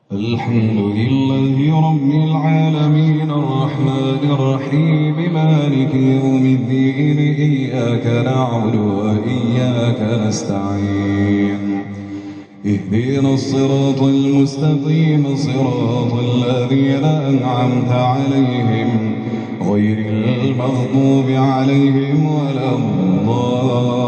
الحمد لله رب العالمين الرحمن الرحيم مالك يوم الدين إياك نعبد وإياك نستعين اهدنا الصراط المستقيم صراط الذين أنعمت عليهم غير المغضوب عليهم ولا الضالين